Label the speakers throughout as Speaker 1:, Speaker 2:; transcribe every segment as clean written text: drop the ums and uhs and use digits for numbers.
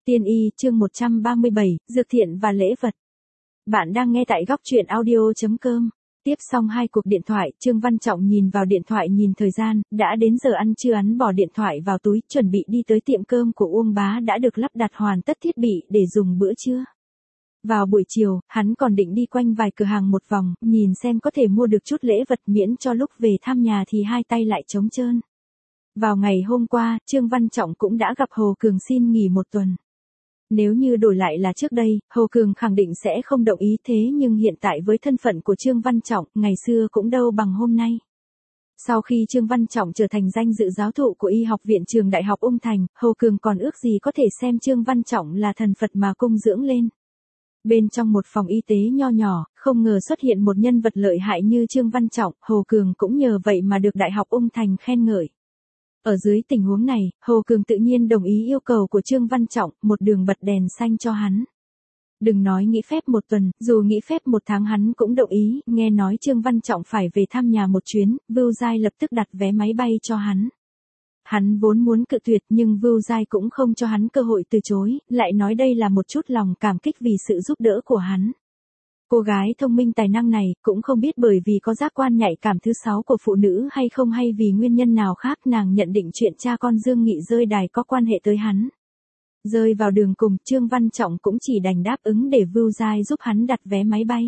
Speaker 1: Tiên y chương 137, Dược thiện và lễ vật. Bạn đang nghe tại góc truyện audio.com. Tiếp xong 2 cuộc điện thoại, Trương Văn Trọng nhìn vào điện thoại nhìn thời gian, đã đến giờ ăn trưa, hắn bỏ điện thoại vào túi, chuẩn bị đi tới tiệm cơm của Uông Bá đã được lắp đặt hoàn tất thiết bị để dùng bữa trưa. Vào buổi chiều, hắn còn định đi quanh vài cửa hàng một vòng, nhìn xem có thể mua được chút lễ vật miễn cho lúc về thăm nhà thì hai tay lại trống trơn. Vào ngày hôm qua, Trương Văn Trọng cũng đã gặp Hồ Cường xin nghỉ 1 tuần. Nếu như đổi lại là trước đây, Hồ Cường khẳng định sẽ không đồng ý, thế nhưng hiện tại với thân phận của Trương Văn Trọng, ngày xưa cũng đâu bằng hôm nay. Sau khi Trương Văn Trọng trở thành danh dự giáo thụ của Y học viện Trường Đại học Ung Thành, Hồ Cường còn ước gì có thể xem Trương Văn Trọng là thần Phật mà cung dưỡng lên. Bên trong một phòng y tế nho nhỏ, không ngờ xuất hiện một nhân vật lợi hại như Trương Văn Trọng, Hồ Cường cũng nhờ vậy mà được Đại học Ung Thành khen ngợi. Ở dưới tình huống này, Hồ Cường tự nhiên đồng ý yêu cầu của Trương Văn Trọng, một đường bật đèn xanh cho hắn. Đừng nói nghỉ phép 1 tuần, dù nghỉ phép 1 tháng hắn cũng đồng ý, nghe nói Trương Văn Trọng phải về thăm nhà một chuyến, Vưu Giai lập tức đặt vé máy bay cho hắn. Hắn vốn muốn cự tuyệt nhưng Vưu Giai cũng không cho hắn cơ hội từ chối, lại nói đây là một chút lòng cảm kích vì sự giúp đỡ của hắn. Cô gái thông minh tài năng này cũng không biết bởi vì có giác quan nhạy cảm thứ 6 của phụ nữ hay không, hay vì nguyên nhân nào khác, nàng nhận định chuyện cha con Dương Nghị rơi đài có quan hệ tới hắn. Rơi vào đường cùng, Trương Văn Trọng cũng chỉ đành đáp ứng để Vưu Giai giúp hắn đặt vé máy bay.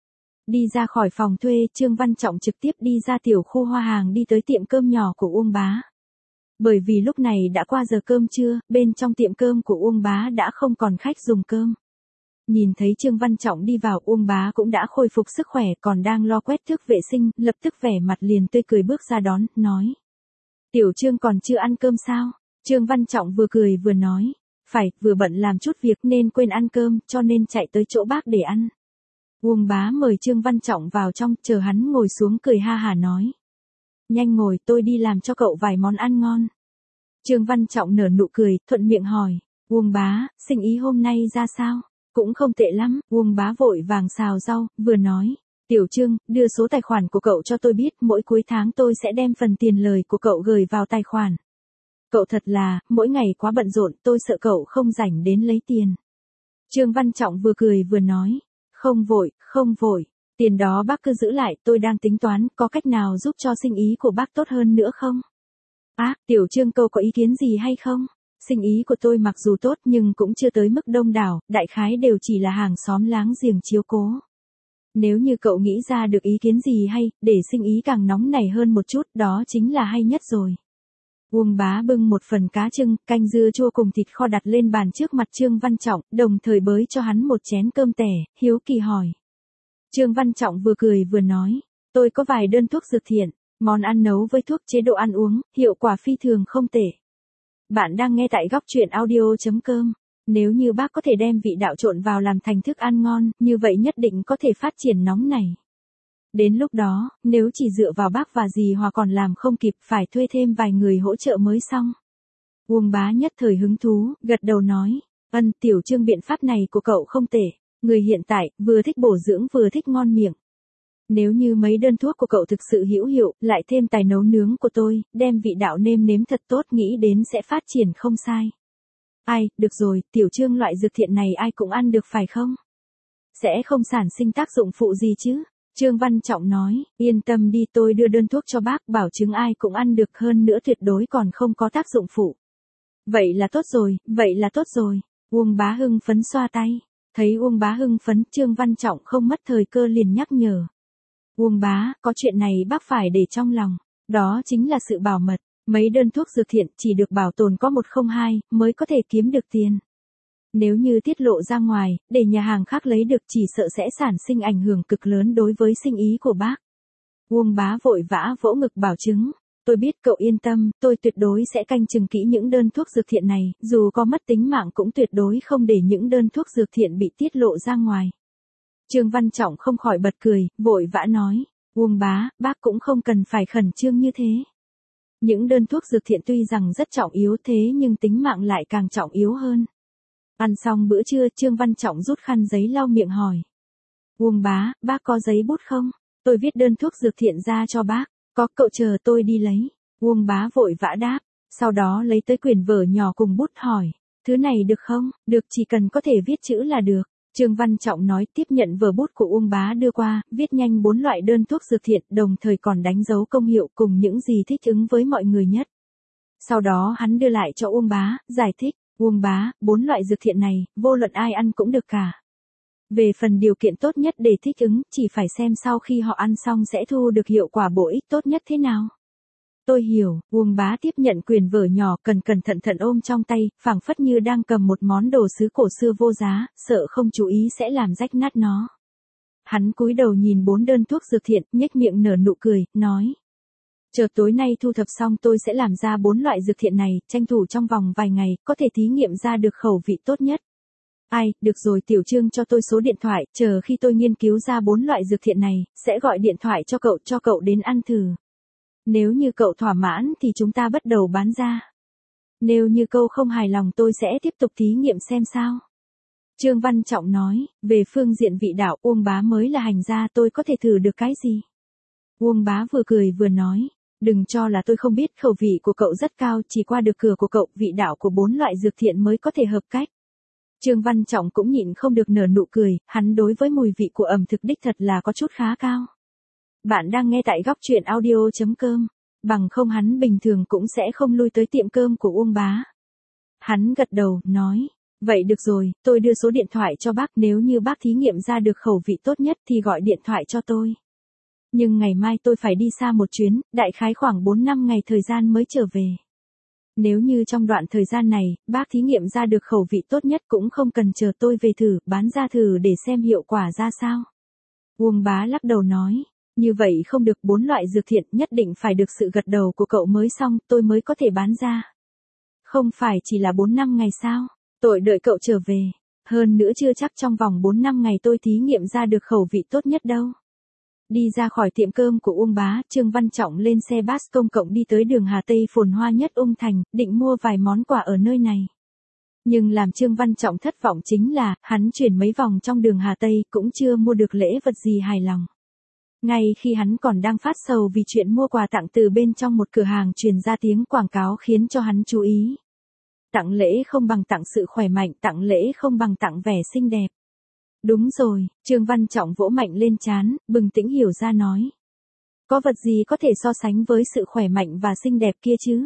Speaker 1: Đi ra khỏi phòng thuê, Trương Văn Trọng trực tiếp đi ra tiểu khu hoa hàng đi tới tiệm cơm nhỏ của Uông Bá. Bởi vì lúc này đã qua giờ cơm trưa, bên trong tiệm cơm của Uông Bá đã không còn khách dùng cơm. Nhìn thấy Trương Văn Trọng đi vào, Uông Bá cũng đã khôi phục sức khỏe, còn đang lo quét thước vệ sinh, lập tức vẻ mặt liền tươi cười bước ra đón, nói. Tiểu Trương còn chưa ăn cơm sao? Trương Văn Trọng vừa cười vừa nói. Phải, vừa bận làm chút việc nên quên ăn cơm, cho nên chạy tới chỗ bác để ăn. Uông Bá mời Trương Văn Trọng vào trong, chờ hắn ngồi xuống cười ha hả nói. Nhanh ngồi, tôi đi làm cho cậu vài món ăn ngon. Trương Văn Trọng nở nụ cười, thuận miệng hỏi. Uông Bá, sinh ý hôm nay ra sao? Cũng không tệ lắm, Uông Bá vội vàng xào rau, vừa nói. Tiểu Trương, đưa số tài khoản của cậu cho tôi biết, mỗi cuối tháng tôi sẽ đem phần tiền lời của cậu gửi vào tài khoản. Cậu thật là, mỗi ngày quá bận rộn, tôi sợ cậu không rảnh đến lấy tiền. Trương Văn Trọng vừa cười vừa nói. Không vội, tiền đó bác cứ giữ lại, tôi đang tính toán, có cách nào giúp cho sinh ý của bác tốt hơn nữa không? Tiểu Trương cậu có ý kiến gì hay không? Sinh ý của tôi mặc dù tốt nhưng cũng chưa tới mức đông đảo, đại khái đều chỉ là hàng xóm láng giềng chiếu cố. Nếu như cậu nghĩ ra được ý kiến gì hay, để sinh ý càng nóng nảy hơn một chút, đó chính là hay nhất rồi. Uông Bá bưng một phần cá trưng, canh dưa chua cùng thịt kho đặt lên bàn trước mặt Trương Văn Trọng, đồng thời bới cho hắn một chén cơm tẻ, hiếu kỳ hỏi. Trương Văn Trọng vừa cười vừa nói, tôi có vài đơn thuốc dược thiện, món ăn nấu với thuốc chế độ ăn uống, hiệu quả phi thường không tệ. Bạn đang nghe tại góc truyện audio.com. Nếu như bác có thể đem vị đạo trộn vào làm thành thức ăn ngon, như vậy nhất định có thể phát triển nóng này. Đến lúc đó, nếu chỉ dựa vào bác và dì Hòa còn làm không kịp, phải thuê thêm vài người hỗ trợ mới xong. Uông Bá nhất thời hứng thú, gật đầu nói. Tiểu Trương biện pháp này của cậu không tệ. Người hiện tại, vừa thích bổ dưỡng vừa thích ngon miệng. Nếu như mấy đơn thuốc của cậu thực sự hữu hiệu, lại thêm tài nấu nướng của tôi, đem vị đạo nêm nếm thật tốt, nghĩ đến sẽ phát triển không sai. Được rồi, Tiểu Trương, loại dược thiện này ai cũng ăn được phải không? Sẽ không sản sinh tác dụng phụ gì chứ? Trương Văn Trọng nói, yên tâm đi, tôi đưa đơn thuốc cho bác, bảo chứng ai cũng ăn được, hơn nữa tuyệt đối còn không có tác dụng phụ. Vậy là tốt rồi, Uông Bá hưng phấn xoa tay. Thấy Uông Bá hưng phấn, Trương Văn Trọng không mất thời cơ liền nhắc nhở. Uông Bá, có chuyện này bác phải để trong lòng, đó chính là sự bảo mật, mấy đơn thuốc dược thiện chỉ được bảo tồn có 102 mới có thể kiếm được tiền. Nếu như tiết lộ ra ngoài, để nhà hàng khác lấy được chỉ sợ sẽ sản sinh ảnh hưởng cực lớn đối với sinh ý của bác. Uông Bá vội vã vỗ ngực bảo chứng, tôi biết, cậu yên tâm, tôi tuyệt đối sẽ canh chừng kỹ những đơn thuốc dược thiện này, dù có mất tính mạng cũng tuyệt đối không để những đơn thuốc dược thiện bị tiết lộ ra ngoài. Trương Văn Trọng không khỏi bật cười, vội vã nói, Uông Bá, bác cũng không cần phải khẩn trương như thế. Những đơn thuốc dược thiện tuy rằng rất trọng yếu thế nhưng tính mạng lại càng trọng yếu hơn. Ăn xong bữa trưa, Trương Văn Trọng rút khăn giấy lau miệng hỏi. Uông Bá, bác có giấy bút không? Tôi viết đơn thuốc dược thiện ra cho bác. Có, cậu chờ tôi đi lấy. Uông Bá vội vã đáp, sau đó lấy tới quyển vở nhỏ cùng bút hỏi. Thứ này được không? Được, chỉ cần có thể viết chữ là được. Trương Văn Trọng nói, tiếp nhận vở bút của Uông Bá đưa qua, viết nhanh 4 loại đơn thuốc dược thiện, đồng thời còn đánh dấu công hiệu cùng những gì thích ứng với mọi người nhất. Sau đó hắn đưa lại cho Uông Bá, giải thích, Uông Bá, 4 loại dược thiện này, vô luận ai ăn cũng được cả. Về phần điều kiện tốt nhất để thích ứng, chỉ phải xem sau khi họ ăn xong sẽ thu được hiệu quả bổ ích tốt nhất thế nào. Tôi hiểu, Uông Bá tiếp nhận quyển vở nhỏ cẩn thận ôm trong tay, phảng phất như đang cầm một món đồ sứ cổ xưa vô giá, sợ không chú ý sẽ làm rách nát nó. Hắn cúi đầu nhìn 4 đơn thuốc dược thiện, nhếch miệng nở nụ cười, nói. Chờ tối nay thu thập xong tôi sẽ làm ra 4 loại dược thiện này, tranh thủ trong vòng vài ngày, có thể thí nghiệm ra được khẩu vị tốt nhất. Ai, được rồi, Tiểu Trương cho tôi số điện thoại, chờ khi tôi nghiên cứu ra 4 loại dược thiện này, sẽ gọi điện thoại cho cậu đến ăn thử. Nếu như cậu thỏa mãn thì chúng ta bắt đầu bán ra. Nếu như cậu không hài lòng tôi sẽ tiếp tục thí nghiệm xem sao. Trương Văn Trọng nói, về phương diện vị đạo, Uông Bá mới là hành gia, tôi có thể thử được cái gì? Uông Bá vừa cười vừa nói, đừng cho là tôi không biết, khẩu vị của cậu rất cao, chỉ qua được cửa của cậu, vị đạo của 4 loại dược thiện mới có thể hợp cách. Trương Văn Trọng cũng nhịn không được nở nụ cười, hắn đối với mùi vị của ẩm thực đích thật là có chút khá cao. Bạn đang nghe tại góc truyện audio.com, bằng không hắn bình thường cũng sẽ không lui tới tiệm cơm của Uông Bá. Hắn gật đầu, nói, vậy được rồi, tôi đưa số điện thoại cho bác, nếu như bác thí nghiệm ra được khẩu vị tốt nhất thì gọi điện thoại cho tôi. Nhưng ngày mai tôi phải đi xa một chuyến, đại khái khoảng 4-5 ngày thời gian mới trở về. Nếu như trong đoạn thời gian này, bác thí nghiệm ra được khẩu vị tốt nhất cũng không cần chờ tôi về thử, bán ra thử để xem hiệu quả ra sao. Uông Bá lắc đầu nói, như vậy không được, 4 loại dược thiện nhất định phải được sự gật đầu của cậu mới xong, tôi mới có thể bán ra. Không phải chỉ là 4-5 ngày sao, tôi đợi cậu trở về. Hơn nữa chưa chắc trong vòng 4-5 ngày tôi thí nghiệm ra được khẩu vị tốt nhất đâu. Đi ra khỏi tiệm cơm của Uông Bá, Trương Văn Trọng lên xe bus công cộng đi tới đường Hà Tây phồn hoa nhất Ung Thành, định mua vài món quà ở nơi này. Nhưng làm Trương Văn Trọng thất vọng chính là, hắn chuyển mấy vòng trong đường Hà Tây cũng chưa mua được lễ vật gì hài lòng. Ngay khi hắn còn đang phát sầu vì chuyện mua quà tặng, từ bên trong một cửa hàng truyền ra tiếng quảng cáo khiến cho hắn chú ý. Tặng lễ không bằng tặng sự khỏe mạnh, tặng lễ không bằng tặng vẻ xinh đẹp. Đúng rồi, Trương Văn Trọng vỗ mạnh lên trán, bừng tỉnh hiểu ra nói. Có vật gì có thể so sánh với sự khỏe mạnh và xinh đẹp kia chứ?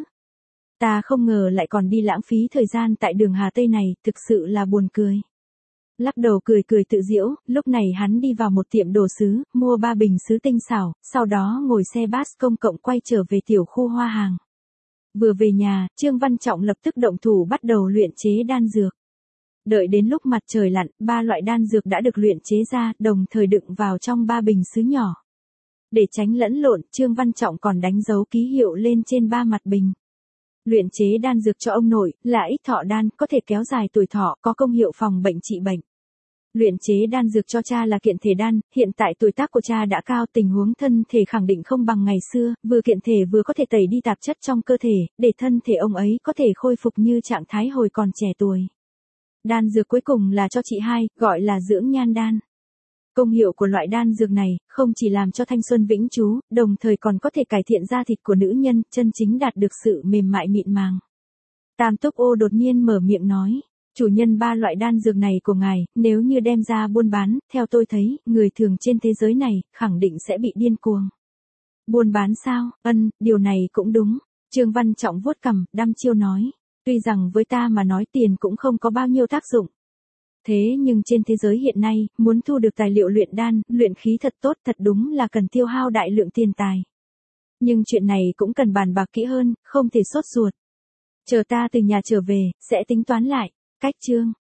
Speaker 1: Ta không ngờ lại còn đi lãng phí thời gian tại đường Hà Tây này, thực sự là buồn cười. Lắc đầu cười tự giễu, lúc này hắn đi vào một tiệm đồ sứ, mua 3 bình sứ tinh xảo, sau đó ngồi xe bus công cộng quay trở về tiểu khu hoa hàng. Vừa về nhà, Trương Văn Trọng lập tức động thủ bắt đầu luyện chế đan dược. Đợi đến lúc mặt trời lặn, 3 loại đan dược đã được luyện chế ra, đồng thời đựng vào trong 3 bình sứ nhỏ. Để tránh lẫn lộn, Trương Văn Trọng còn đánh dấu ký hiệu lên trên 3 mặt bình. Luyện chế đan dược cho ông nội, là ích thọ đan, có thể kéo dài tuổi thọ, có công hiệu phòng bệnh trị bệnh. Luyện chế đan dược cho cha là kiện thể đan, hiện tại tuổi tác của cha đã cao, tình huống thân thể khẳng định không bằng ngày xưa, vừa kiện thể vừa có thể tẩy đi tạp chất trong cơ thể, để thân thể ông ấy có thể khôi phục như trạng thái hồi còn trẻ tuổi. Đan dược cuối cùng là cho chị hai, gọi là dưỡng nhan đan. Công hiệu của loại đan dược này, không chỉ làm cho thanh xuân vĩnh trú, đồng thời còn có thể cải thiện da thịt của nữ nhân, chân chính đạt được sự mềm mại mịn màng. Tam Túc Ô đột nhiên mở miệng nói, chủ nhân 3 loại đan dược này của ngài, nếu như đem ra buôn bán, theo tôi thấy, người thường trên thế giới này, khẳng định sẽ bị điên cuồng. Buôn bán sao? Điều này cũng đúng. Trương Văn Trọng vuốt cằm, đăm chiêu nói. Tuy rằng với ta mà nói tiền cũng không có bao nhiêu tác dụng. Thế nhưng trên thế giới hiện nay, muốn thu được tài liệu luyện đan, luyện khí thật tốt thật đúng là cần tiêu hao đại lượng tiền tài. Nhưng chuyện này cũng cần bàn bạc kỹ hơn, không thể sốt ruột. Chờ ta từ nhà trở về, sẽ tính toán lại. Cách Trương